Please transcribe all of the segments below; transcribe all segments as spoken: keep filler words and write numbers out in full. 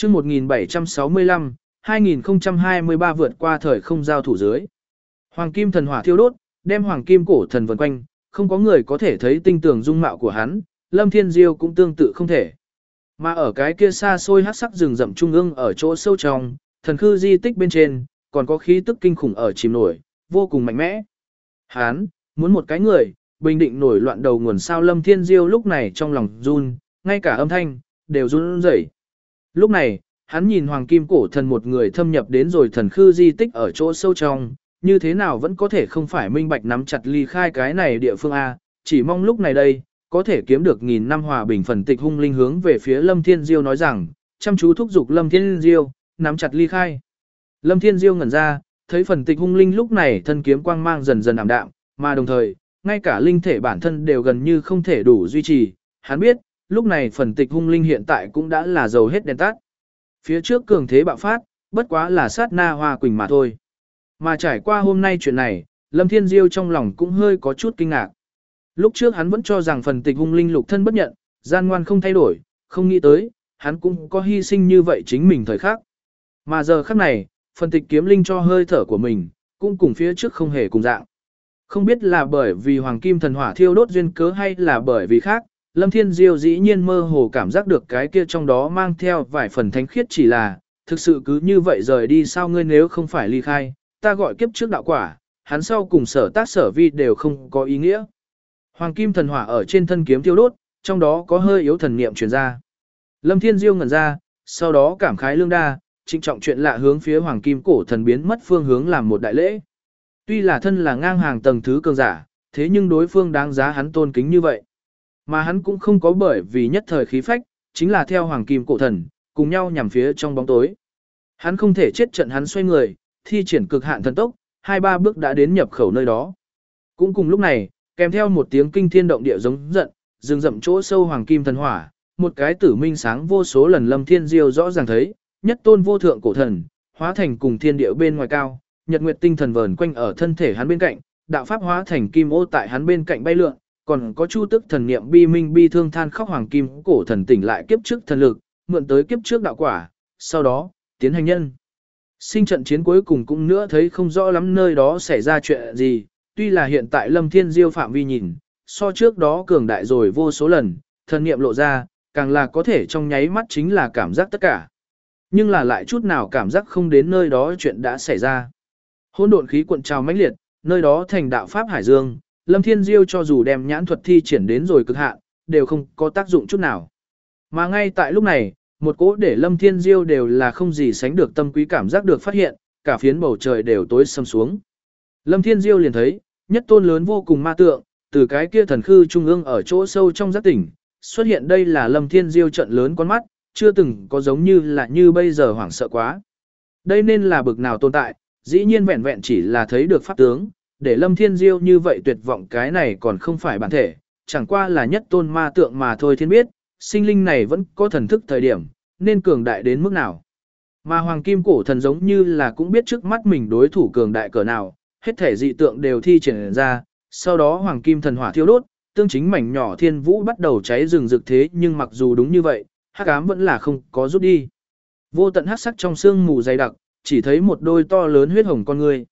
chương một nghìn bảy trăm sáu mươi lăm, hai nghìn không trăm hai mươi ba vượt qua thời không giao thủ dưới. Hoàng kim thần hỏa thiêu đốt, đem hoàng kim cổ thần vần quanh, không có người có thể thấy tinh tường dung mạo của hắn, Lâm Thiên Diêu cũng tương tự không thể. Mà ở cái kia xa xôi hắc sắc rừng rậm trung ương ở chỗ sâu trong, thần khư di tích bên trên, còn có khí tức kinh khủng ở chìm nổi, vô cùng mạnh mẽ. Hắn, muốn một cái người, bình định nổi loạn đầu nguồn sao Lâm Thiên Diêu lúc này trong lòng run, ngay cả âm thanh, đều run rẩy. Lúc này, hắn nhìn hoàng kim cổ thần một người thâm nhập đến rồi thần khư di tích ở chỗ sâu trong, như thế nào vẫn có thể không phải minh bạch nắm chặt ly khai cái này địa phương A, chỉ mong lúc này đây, có thể kiếm được nghìn năm hòa bình phần tịch hung linh hướng về phía Lâm Thiên Diêu nói rằng, chăm chú thúc giục Lâm Thiên Diêu, nắm chặt ly khai. Lâm Thiên Diêu ngẩn ra, thấy phần tịch hung linh lúc này thân kiếm quang mang dần dần ảm đạm, mà đồng thời, ngay cả linh thể bản thân đều gần như không thể đủ duy trì, hắn biết, lúc này phần tịch hung linh hiện tại cũng đã là dầu hết đèn tắt. Phía trước cường thế bạo phát, bất quá là sát na hoa quỳnh mà thôi. Mà trải qua hôm nay chuyện này, Lâm Thiên Diêu trong lòng cũng hơi có chút kinh ngạc. Lúc trước hắn vẫn cho rằng phần tịch hung linh lục thân bất nhận, gian ngoan không thay đổi, không nghĩ tới, hắn cũng có hy sinh như vậy chính mình thời khắc. Mà giờ khắc này, phần tịch kiếm linh cho hơi thở của mình, cũng cùng phía trước không hề cùng dạng. Không biết là bởi vì hoàng kim thần hỏa thiêu đốt duyên cớ hay là bởi vì khác, Lâm Thiên Diêu dĩ nhiên mơ hồ cảm giác được cái kia trong đó mang theo vài phần thánh khiết chỉ là, thực sự cứ như vậy rời đi sao ngươi nếu không phải ly khai, ta gọi kiếp trước đạo quả, hắn sau cùng sở tác sở vi đều không có ý nghĩa. Hoàng kim thần hỏa ở trên thân kiếm thiêu đốt, trong đó có hơi yếu thần niệm truyền ra. Lâm Thiên Diêu ngẩn ra, sau đó cảm khái lương đa, trịnh trọng chuyện lạ hướng phía hoàng kim cổ thần biến mất phương hướng làm một đại lễ. Tuy là thân là ngang hàng tầng thứ cường giả, thế nhưng đối phương đáng giá hắn tôn kính như vậy. Mà hắn cũng không có bởi vì nhất thời khí phách, chính là theo hoàng kim cổ thần, cùng nhau nhằm phía trong bóng tối. Hắn không thể chết trận hắn xoay người, thi triển cực hạn thần tốc, hai ba bước đã đến nhập khẩu nơi đó. Cũng cùng lúc này, kèm theo một tiếng kinh thiên động địa giống giận, rừng rậm chỗ sâu hoàng kim thần hỏa, một cái tử minh sáng vô số lần Lâm Thiên Diêu rõ ràng thấy, nhất tôn vô thượng cổ thần, hóa thành cùng thiên địa bên ngoài cao, nhật nguyệt tinh thần vờn quanh ở thân thể hắn bên cạnh, đạo pháp hóa thành kim ô tại hắn bên cạnh bay lượn, còn có chu tức thần niệm bi minh bi thương than khóc hoàng kim cổ thần tỉnh lại kiếp trước thần lực, mượn tới kiếp trước đạo quả, sau đó, tiến hành nhân. Sinh trận chiến cuối cùng cũng nữa thấy không rõ lắm nơi đó xảy ra chuyện gì, tuy là hiện tại Lâm Thiên Diêu phạm vi nhìn, so trước đó cường đại rồi vô số lần, thần niệm lộ ra, càng là có thể trong nháy mắt chính là cảm giác tất cả. Nhưng là lại chút nào cảm giác không đến nơi đó chuyện đã xảy ra. Hỗn độn khí cuộn trào mãnh liệt, nơi đó thành đạo pháp hải dương, Lâm Thiên Diêu cho dù đem nhãn thuật thi triển đến rồi cực hạn, đều không có tác dụng chút nào. Mà ngay tại lúc này, một cỗ để Lâm Thiên Diêu đều là không gì sánh được tâm quý cảm giác được phát hiện, cả phiến bầu trời đều tối sầm xuống. Lâm Thiên Diêu liền thấy, nhất tôn lớn vô cùng ma tượng, từ cái kia thần khư trung ương ở chỗ sâu trong giác tỉnh, xuất hiện đây là Lâm Thiên Diêu trận lớn con mắt, chưa từng có giống như là như bây giờ hoảng sợ quá. Đây nên là bực nào tồn tại, dĩ nhiên vẹn vẹn chỉ là thấy được pháp tướng, để Lâm Thiên Diêu như vậy tuyệt vọng cái này còn không phải bản thể, chẳng qua là nhất tôn ma tượng mà thôi thiên biết, sinh linh này vẫn có thần thức thời điểm, nên cường đại đến mức nào. Mà hoàng kim cổ thần giống như là cũng biết trước mắt mình đối thủ cường đại cỡ nào, hết thể dị tượng đều thi triển ra, sau đó hoàng kim thần hỏa thiêu đốt, tương chính mảnh nhỏ thiên vũ bắt đầu cháy rừng rực thế nhưng mặc dù đúng như vậy, hắc ám vẫn là không có rút đi. Vô tận hắc sắc trong sương mù dày đặc, chỉ thấy một đôi to lớn huyết hồng con người.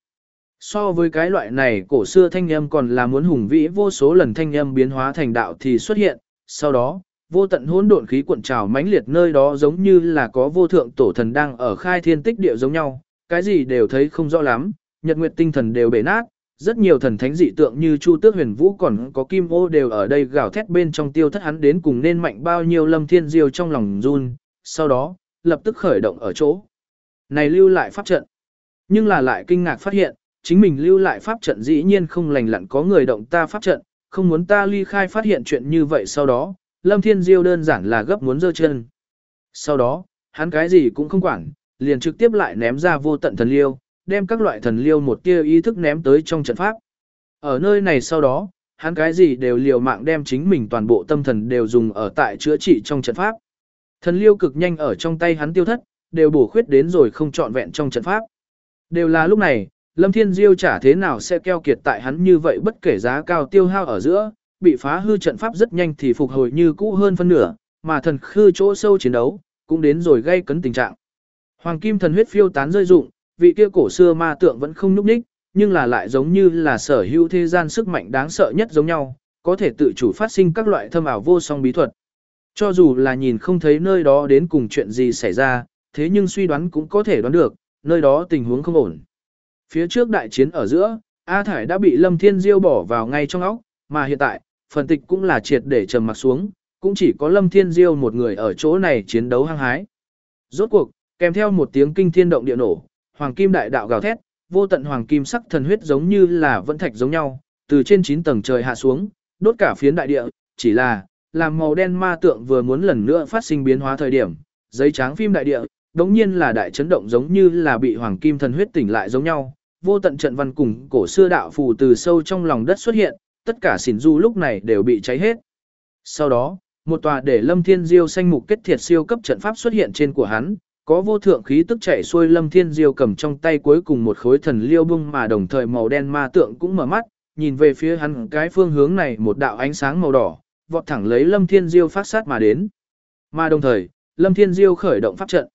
So với cái loại này cổ xưa thanh âm còn là muốn hùng vĩ vô số lần thanh âm biến hóa thành đạo thì xuất hiện, sau đó, vô tận hỗn độn khí cuộn trào mãnh liệt nơi đó giống như là có vô thượng tổ thần đang ở khai thiên tích địa giống nhau, cái gì đều thấy không rõ lắm, nhật nguyệt tinh thần đều bể nát, rất nhiều thần thánh dị tượng như Chu Tước Huyền Vũ còn có Kim Ô đều ở đây gào thét bên trong tiêu thất hắn đến cùng nên mạnh bao nhiêu Lâm Thiên Diêu trong lòng run, sau đó, lập tức khởi động ở chỗ. Này lưu lại pháp trận. Nhưng là lại kinh ngạc phát hiện, chính mình lưu lại pháp trận dĩ nhiên không lành lặn có người động ta pháp trận, không muốn ta ly khai phát hiện chuyện như vậy sau đó, Lâm Thiên Diêu đơn giản là gấp muốn giơ chân. Sau đó, hắn cái gì cũng không quản, liền trực tiếp lại ném ra vô tận thần liêu, đem các loại thần liêu một tia ý thức ném tới trong trận pháp. Ở nơi này sau đó, hắn cái gì đều liều mạng đem chính mình toàn bộ tâm thần đều dùng ở tại chữa trị trong trận pháp. Thần liêu cực nhanh ở trong tay hắn tiêu thất, đều bổ khuyết đến rồi không trọn vẹn trong trận pháp. Đều là lúc này, Lâm Thiên Diêu chả thế nào sẽ keo kiệt tại hắn như vậy bất kể giá cao tiêu hao ở giữa, bị phá hư trận pháp rất nhanh thì phục hồi như cũ hơn phân nửa, mà thần khư chỗ sâu chiến đấu, cũng đến rồi gây cấn tình trạng. Hoàng kim thần huyết phiêu tán rơi rụng, vị kia cổ xưa ma tượng vẫn không nhúc nhích, nhưng là lại giống như là sở hữu thế gian sức mạnh đáng sợ nhất giống nhau, có thể tự chủ phát sinh các loại thâm ảo vô song bí thuật. Cho dù là nhìn không thấy nơi đó đến cùng chuyện gì xảy ra, thế nhưng suy đoán cũng có thể đoán được, nơi đó tình huống không ổn. Phía trước đại chiến ở giữa, A Thải đã bị Lâm Thiên Diêu bỏ vào ngay trong óc, mà hiện tại, phần tịch cũng là triệt để trầm mặc xuống, cũng chỉ có Lâm Thiên Diêu một người ở chỗ này chiến đấu hăng hái. Rốt cuộc, kèm theo một tiếng kinh thiên động địa nổ, hoàng kim đại đạo gào thét, vô tận hoàng kim sắc thần huyết giống như là vân thạch giống nhau, từ trên chín tầng trời hạ xuống, đốt cả phiến đại địa, chỉ là, làm màu đen ma tượng vừa muốn lần nữa phát sinh biến hóa thời điểm, giấy trắng phim đại địa, đống nhiên là đại chấn động giống như là bị hoàng kim thần huyết tỉnh lại giống nhau, vô tận trận văn cùng cổ xưa đạo phù từ sâu trong lòng đất xuất hiện, tất cả xỉn du lúc này đều bị cháy hết. Sau đó, một tòa để Lâm Thiên Diêu xanh mục kết thiệt siêu cấp trận pháp xuất hiện trên của hắn, có vô thượng khí tức chảy xuôi. Lâm Thiên Diêu cầm trong tay cuối cùng một khối thần liêu bung, mà đồng thời màu đen ma tượng cũng mở mắt, nhìn về phía hắn cái phương hướng này, một đạo ánh sáng màu đỏ vọt thẳng lấy Lâm Thiên Diêu phát sát mà đến. Mà đồng thời, Lâm Thiên Diêu khởi động pháp trận.